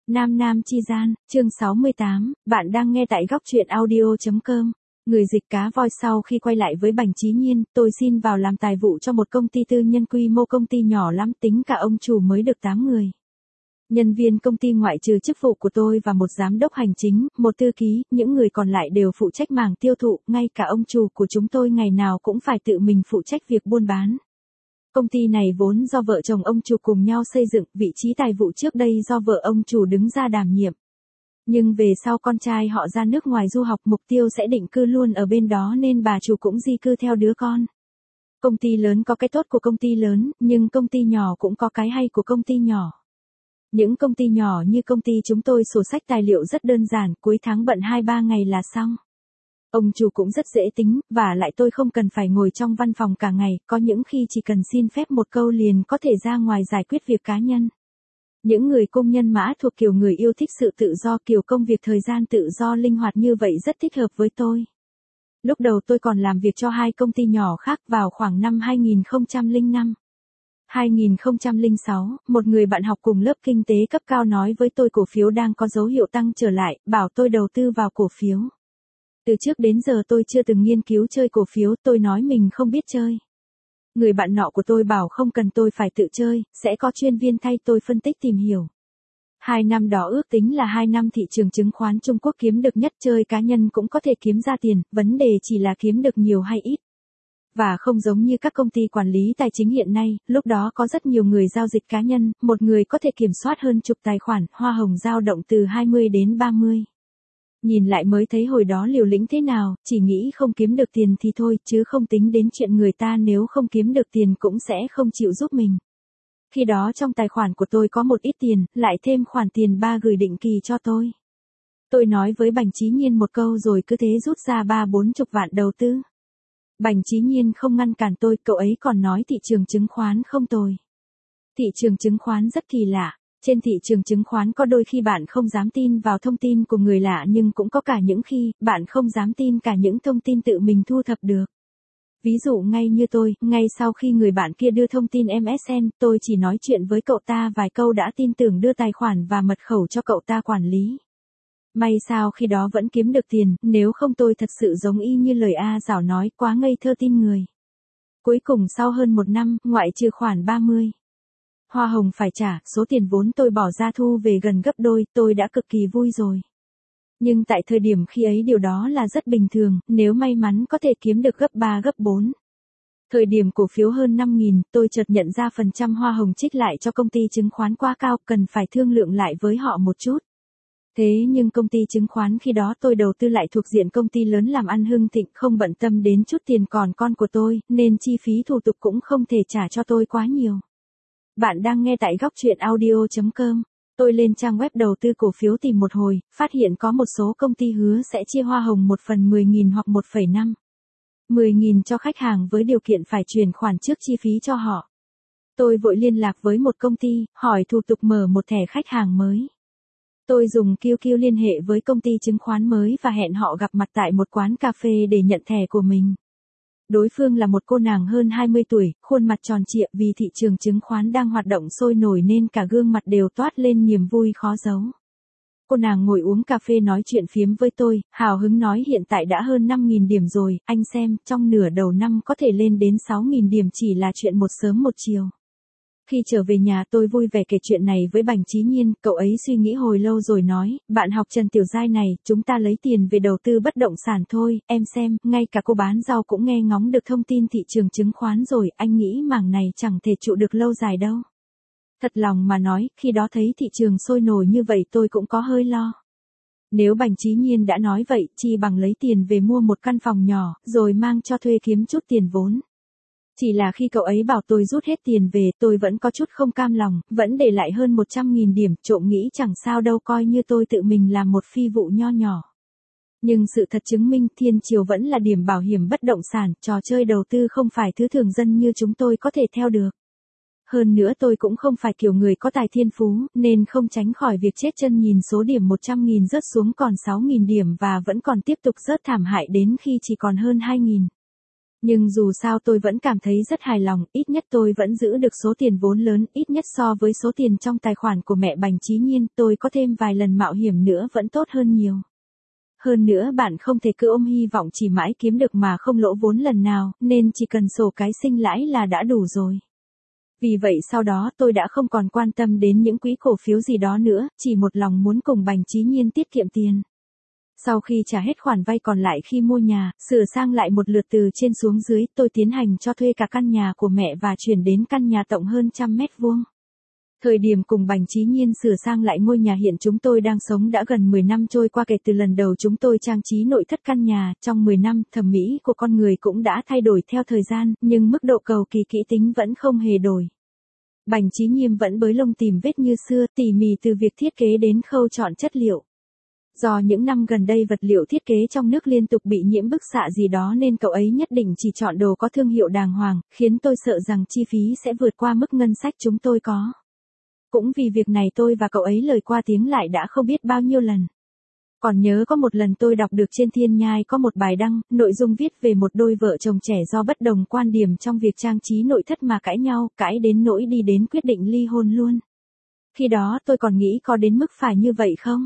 Nam Nam Chi Gian, chương 68, bạn đang nghe tại góc truyện audio.com. Người dịch cá voi sau khi quay lại với Bành Chí Nhiên, tôi xin vào làm tài vụ cho một công ty tư nhân quy mô công ty nhỏ lắm tính cả ông chủ mới được 8 người. Nhân viên công ty ngoại trừ chức vụ của tôi và một giám đốc hành chính, một thư ký, những người còn lại đều phụ trách mảng tiêu thụ, ngay cả ông chủ của chúng tôi ngày nào cũng phải tự mình phụ trách việc buôn bán. Công ty này vốn do vợ chồng ông chủ cùng nhau xây dựng, vị trí tài vụ trước đây do vợ ông chủ đứng ra đảm nhiệm. Nhưng về sau con trai họ ra nước ngoài du học, mục tiêu sẽ định cư luôn ở bên đó nên bà chủ cũng di cư theo đứa con. Công ty lớn có cái tốt của công ty lớn, nhưng công ty nhỏ cũng có cái hay của công ty nhỏ. Những công ty nhỏ như công ty chúng tôi sổ sách tài liệu rất đơn giản, cuối tháng bận 2-3 ngày là xong. Ông chủ cũng rất dễ tính, và lại tôi không cần phải ngồi trong văn phòng cả ngày, có những khi chỉ cần xin phép một câu liền có thể ra ngoài giải quyết việc cá nhân. Những người công nhân mã thuộc kiểu người yêu thích sự tự do, kiểu công việc thời gian tự do linh hoạt như vậy rất thích hợp với tôi. Lúc đầu tôi còn làm việc cho hai công ty nhỏ khác vào khoảng năm 2005. 2006, một người bạn học cùng lớp kinh tế cấp cao nói với tôi cổ phiếu đang có dấu hiệu tăng trở lại, bảo tôi đầu tư vào cổ phiếu. Từ trước đến giờ tôi chưa từng nghiên cứu chơi cổ phiếu, tôi nói mình không biết chơi. Người bạn nọ của tôi bảo không cần tôi phải tự chơi, sẽ có chuyên viên thay tôi phân tích tìm hiểu. 2 năm đó ước tính là 2 năm thị trường chứng khoán Trung Quốc kiếm được nhất, chơi cá nhân cũng có thể kiếm ra tiền, vấn đề chỉ là kiếm được nhiều hay ít. Và không giống như các công ty quản lý tài chính hiện nay, lúc đó có rất nhiều người giao dịch cá nhân, một người có thể kiểm soát hơn chục tài khoản, hoa hồng dao động từ 20 đến 30. Nhìn lại mới thấy hồi đó liều lĩnh thế nào, chỉ nghĩ không kiếm được tiền thì thôi, chứ không tính đến chuyện người ta nếu không kiếm được tiền cũng sẽ không chịu giúp mình. Khi đó trong tài khoản của tôi có một ít tiền, lại thêm khoản tiền ba gửi định kỳ cho tôi. Tôi nói với Bành Chí Nhiên một câu rồi cứ thế rút ra 30-40 vạn đầu tư. Bành Chí Nhiên không ngăn cản tôi, cậu ấy còn nói thị trường chứng khoán không tồi. Thị trường chứng khoán rất kỳ lạ. Trên thị trường chứng khoán có đôi khi bạn không dám tin vào thông tin của người lạ, nhưng cũng có cả những khi bạn không dám tin cả những thông tin tự mình thu thập được. Ví dụ ngay như tôi, ngay sau khi người bạn kia đưa thông tin MSN, tôi chỉ nói chuyện với cậu ta vài câu đã tin tưởng đưa tài khoản và mật khẩu cho cậu ta quản lý. May sao khi đó vẫn kiếm được tiền, nếu không tôi thật sự giống y như lời A Giảo nói, quá ngây thơ tin người. Cuối cùng sau hơn 1 năm, ngoại trừ khoản 30. Hoa hồng phải trả, số tiền vốn tôi bỏ ra thu về gần gấp đôi, tôi đã cực kỳ vui rồi. Nhưng tại thời điểm khi ấy điều đó là rất bình thường, nếu may mắn có thể kiếm được gấp 3 gấp 4. Thời điểm cổ phiếu hơn 5.000, tôi chợt nhận ra phần trăm hoa hồng trích lại cho công ty chứng khoán quá cao, cần phải thương lượng lại với họ một chút. Thế nhưng công ty chứng khoán khi đó tôi đầu tư lại thuộc diện công ty lớn làm ăn hưng thịnh, không bận tâm đến chút tiền còn con của tôi, nên chi phí thủ tục cũng không thể trả cho tôi quá nhiều. Bạn đang nghe tại góc truyện audio.com. Tôi lên trang web đầu tư cổ phiếu tìm một hồi, phát hiện có một số công ty hứa sẽ chia hoa hồng 1/10.000 hoặc 1,5. 10.000 cho khách hàng với điều kiện phải chuyển khoản trước chi phí cho họ. Tôi vội liên lạc với một công ty, hỏi thủ tục mở một thẻ khách hàng mới. Tôi dùng QQ liên hệ với công ty chứng khoán mới và hẹn họ gặp mặt tại một quán cà phê để nhận thẻ của mình. Đối phương là một cô nàng hơn 20 tuổi, khuôn mặt tròn trịa, vì thị trường chứng khoán đang hoạt động sôi nổi nên cả gương mặt đều toát lên niềm vui khó giấu. Cô nàng ngồi uống cà phê nói chuyện phiếm với tôi, hào hứng nói hiện tại đã hơn 5.000 điểm rồi, anh xem, trong nửa đầu năm có thể lên đến 6.000 điểm chỉ là chuyện một sớm một chiều. Khi trở về nhà tôi vui vẻ kể chuyện này với Bành Chí Nhiên, cậu ấy suy nghĩ hồi lâu rồi nói, bạn học Trần Tiểu Giai này, chúng ta lấy tiền về đầu tư bất động sản thôi, em xem, ngay cả cô bán rau cũng nghe ngóng được thông tin thị trường chứng khoán rồi, anh nghĩ mảng này chẳng thể trụ được lâu dài đâu. Thật lòng mà nói, khi đó thấy thị trường sôi nổi như vậy tôi cũng có hơi lo. Nếu Bành Chí Nhiên đã nói vậy, chi bằng lấy tiền về mua một căn phòng nhỏ, rồi mang cho thuê kiếm chút tiền vốn. Chỉ là khi cậu ấy bảo tôi rút hết tiền về, tôi vẫn có chút không cam lòng, vẫn để lại hơn 100.000 điểm, trộm nghĩ chẳng sao đâu, coi như tôi tự mình làm một phi vụ nho nhỏ. Nhưng sự thật chứng minh Thiên Triều vẫn là điểm bảo hiểm bất động sản, trò chơi đầu tư không phải thứ thường dân như chúng tôi có thể theo được. Hơn nữa tôi cũng không phải kiểu người có tài thiên phú, nên không tránh khỏi việc chết chân nhìn số điểm 100.000 rớt xuống còn 6.000 điểm và vẫn còn tiếp tục rớt thảm hại đến khi chỉ còn hơn 2.000. Nhưng dù sao tôi vẫn cảm thấy rất hài lòng, ít nhất tôi vẫn giữ được số tiền vốn lớn, ít nhất so với số tiền trong tài khoản của mẹ Bành Chí Nhiên, tôi có thêm vài lần mạo hiểm nữa vẫn tốt hơn nhiều. Hơn nữa bạn không thể cứ ôm hy vọng chỉ mãi kiếm được mà không lỗ vốn lần nào, nên chỉ cần sổ cái sinh lãi là đã đủ rồi. Vì vậy sau đó tôi đã không còn quan tâm đến những quỹ cổ phiếu gì đó nữa, chỉ một lòng muốn cùng Bành Chí Nhiên tiết kiệm tiền. Sau khi trả hết khoản vay còn lại khi mua nhà, sửa sang lại một lượt từ trên xuống dưới, tôi tiến hành cho thuê cả căn nhà của mẹ và chuyển đến căn nhà rộng hơn 100 mét vuông. Thời điểm cùng Bành Chí Nhiên sửa sang lại ngôi nhà hiện chúng tôi đang sống đã gần 10 năm trôi qua kể từ lần đầu chúng tôi trang trí nội thất căn nhà, trong 10 năm, thẩm mỹ của con người cũng đã thay đổi theo thời gian, nhưng mức độ cầu kỳ kỹ tính vẫn không hề đổi. Bành Chí Nhiên vẫn bới lông tìm vết như xưa, tỉ mỉ từ việc thiết kế đến khâu chọn chất liệu. Do những năm gần đây vật liệu thiết kế trong nước liên tục bị nhiễm bức xạ gì đó nên cậu ấy nhất định chỉ chọn đồ có thương hiệu đàng hoàng, khiến tôi sợ rằng chi phí sẽ vượt qua mức ngân sách chúng tôi có. Cũng vì việc này tôi và cậu ấy lời qua tiếng lại đã không biết bao nhiêu lần. Còn nhớ có một lần tôi đọc được trên Thiên Nhai có một bài đăng, nội dung viết về một đôi vợ chồng trẻ do bất đồng quan điểm trong việc trang trí nội thất mà cãi nhau, cãi đến nỗi đi đến quyết định ly hôn luôn. Khi đó tôi còn nghĩ có đến mức phải như vậy không?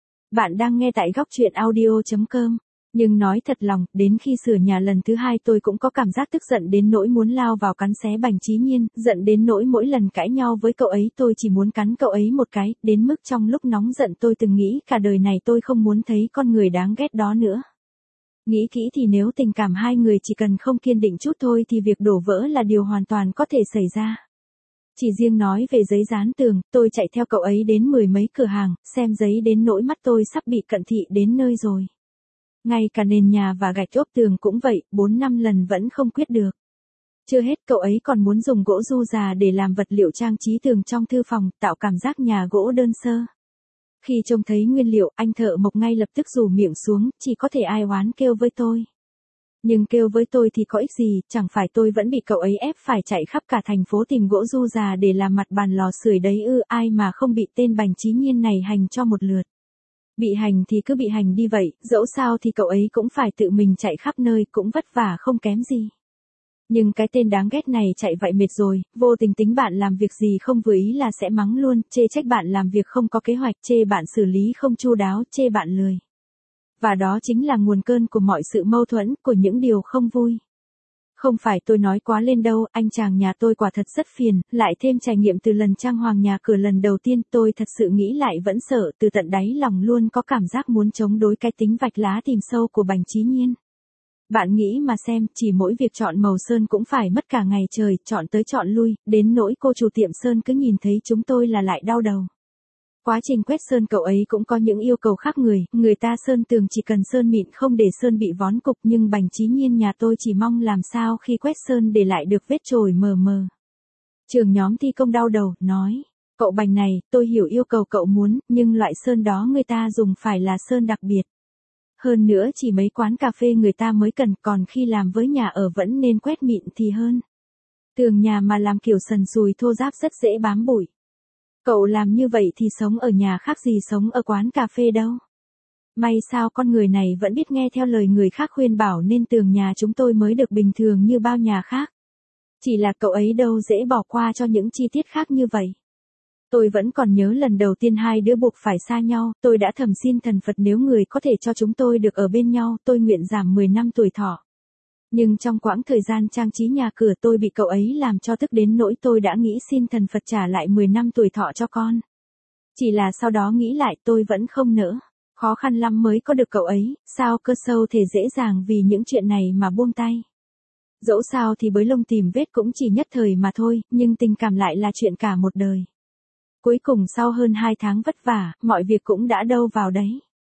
Bạn đang nghe tại góc truyện audio.com. Nhưng nói thật lòng, đến khi sửa nhà lần thứ 2 tôi cũng có cảm giác tức giận đến nỗi muốn lao vào cắn xé Bành Chí Nhiên, giận đến nỗi mỗi lần cãi nhau với cậu ấy tôi chỉ muốn cắn cậu ấy một cái, đến mức trong lúc nóng giận tôi từng nghĩ cả đời này tôi không muốn thấy con người đáng ghét đó nữa. Nghĩ kỹ thì nếu tình cảm hai người chỉ cần không kiên định chút thôi thì việc đổ vỡ là điều hoàn toàn có thể xảy ra. Chỉ riêng nói về giấy dán tường, tôi chạy theo cậu ấy đến 10 mấy cửa hàng, xem giấy đến nỗi mắt tôi sắp bị cận thị đến nơi rồi. Ngay cả nền nhà và gạch ốp tường cũng vậy, 4-5 lần vẫn không quyết được. Chưa hết cậu ấy còn muốn dùng gỗ du già để làm vật liệu trang trí tường trong thư phòng, tạo cảm giác nhà gỗ đơn sơ. Khi trông thấy nguyên liệu, anh thợ mộc ngay lập tức rủ miệng xuống, chỉ có thể ai oán kêu với tôi. Nhưng kêu với tôi thì có ích gì, chẳng phải tôi vẫn bị cậu ấy ép phải chạy khắp cả thành phố tìm gỗ du già để làm mặt bàn lò sưởi đấy ư, ai mà không bị tên Bành Chí Nhiên này hành cho một lượt. Bị hành thì cứ bị hành đi vậy, dẫu sao thì cậu ấy cũng phải tự mình chạy khắp nơi, cũng vất vả không kém gì. Nhưng cái tên đáng ghét này chạy vậy mệt rồi, vô tình tính bạn làm việc gì không vừa ý là sẽ mắng luôn, chê trách bạn làm việc không có kế hoạch, chê bạn xử lý không chu đáo, chê bạn lười. Và đó chính là nguồn cơn của mọi sự mâu thuẫn, của những điều không vui. Không phải tôi nói quá lên đâu, anh chàng nhà tôi quả thật rất phiền, lại thêm trải nghiệm từ lần trang hoàng nhà cửa lần đầu tiên tôi thật sự nghĩ lại vẫn sợ, từ tận đáy lòng luôn có cảm giác muốn chống đối cái tính vạch lá tìm sâu của Bành Chí Nhiên. Bạn nghĩ mà xem, chỉ mỗi việc chọn màu sơn cũng phải mất cả ngày trời, chọn tới chọn lui, đến nỗi cô chủ tiệm sơn cứ nhìn thấy chúng tôi là lại đau đầu. Quá trình quét sơn cậu ấy cũng có những yêu cầu khác người ta sơn tường chỉ cần sơn mịn không để sơn bị vón cục nhưng Bành Chí Nhiên nhà tôi chỉ mong làm sao khi quét sơn để lại được vết chồi mờ mờ. Trưởng nhóm thi công đau đầu, nói, cậu Bành này, tôi hiểu yêu cầu cậu muốn, nhưng loại sơn đó người ta dùng phải là sơn đặc biệt. Hơn nữa chỉ mấy quán cà phê người ta mới cần, còn khi làm với nhà ở vẫn nên quét mịn thì hơn. Tường nhà mà làm kiểu sần sùi thô ráp rất dễ bám bụi. Cậu làm như vậy thì sống ở nhà khác gì sống ở quán cà phê đâu. May sao con người này vẫn biết nghe theo lời người khác khuyên bảo nên tường nhà chúng tôi mới được bình thường như bao nhà khác. Chỉ là cậu ấy đâu dễ bỏ qua cho những chi tiết khác như vậy. Tôi vẫn còn nhớ lần đầu tiên hai đứa buộc phải xa nhau, tôi đã thầm xin thần Phật nếu người có thể cho chúng tôi được ở bên nhau, tôi nguyện giảm 10 năm tuổi thọ. Nhưng trong quãng thời gian trang trí nhà cửa tôi bị cậu ấy làm cho tức đến nỗi tôi đã nghĩ xin thần Phật trả lại 10 năm tuổi thọ cho con. Chỉ là sau đó nghĩ lại tôi vẫn không nỡ. Khó khăn lắm mới có được cậu ấy, sao cơ sâu thể dễ dàng vì những chuyện này mà buông tay. Dẫu sao thì bới lông tìm vết cũng chỉ nhất thời mà thôi, nhưng tình cảm lại là chuyện cả một đời. Cuối cùng sau hơn 2 tháng vất vả, mọi việc cũng đã đâu vào đấy.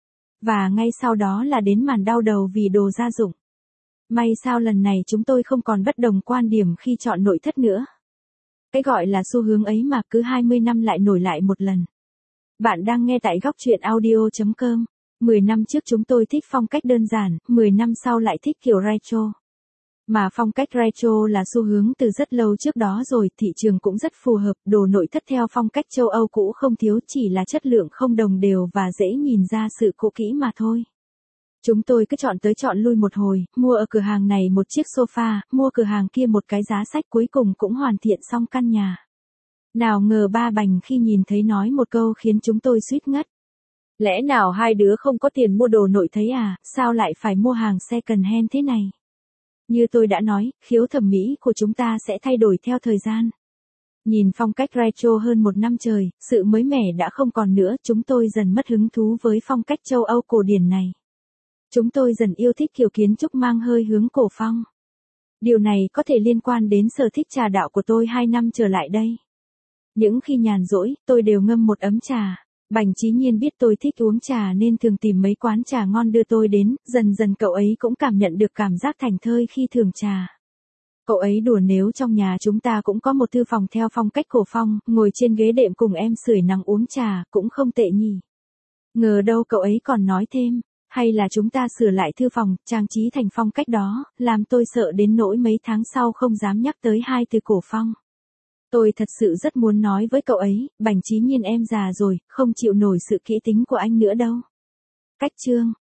Và ngay sau đó là đến màn đau đầu vì đồ gia dụng. May sao lần này chúng tôi không còn bất đồng quan điểm khi chọn nội thất nữa. Cái gọi là xu hướng ấy mà cứ 20 năm lại nổi lại một lần. Bạn đang nghe tại góc truyện audio.com. 10 năm trước chúng tôi thích phong cách đơn giản, 10 năm sau lại thích kiểu retro. Mà phong cách retro là xu hướng từ rất lâu trước đó rồi, thị trường cũng rất phù hợp, đồ nội thất theo phong cách châu Âu cũ không thiếu, chỉ là chất lượng không đồng đều và dễ nhìn ra sự cũ kỹ mà thôi. Chúng tôi cứ chọn tới chọn lui một hồi, mua ở cửa hàng này một chiếc sofa, mua cửa hàng kia một cái giá sách, cuối cùng cũng hoàn thiện xong căn nhà. Nào ngờ ba bành khi nhìn thấy nói một câu khiến chúng tôi suýt ngất. Lẽ nào hai đứa không có tiền mua đồ nội thấy à, sao lại phải mua hàng second hand thế này? Như tôi đã nói, khiếu thẩm mỹ của chúng ta sẽ thay đổi theo thời gian. Nhìn phong cách retro hơn một năm trời, sự mới mẻ đã không còn nữa, chúng tôi dần mất hứng thú với phong cách châu Âu cổ điển này. Chúng tôi dần yêu thích kiểu kiến trúc mang hơi hướng cổ phong. Điều này có thể liên quan đến sở thích trà đạo của tôi 2 năm trở lại đây. Những khi nhàn rỗi, tôi đều ngâm một ấm trà. Bành Chí Nhiên biết tôi thích uống trà nên thường tìm mấy quán trà ngon đưa tôi đến, dần dần cậu ấy cũng cảm nhận được cảm giác thảnh thơi khi thưởng trà. Cậu ấy đùa nếu trong nhà chúng ta cũng có một thư phòng theo phong cách cổ phong, ngồi trên ghế đệm cùng em sưởi nắng uống trà, cũng không tệ nhỉ. Ngờ đâu cậu ấy còn nói thêm, hay là chúng ta sửa lại thư phòng, trang trí thành phong cách đó, làm tôi sợ đến nỗi mấy tháng sau không dám nhắc tới hai từ cổ phong. Tôi thật sự rất muốn nói với cậu ấy, Bành Chí Nhiên em già rồi, không chịu nổi sự kỹ tính của anh nữa đâu. Cách chương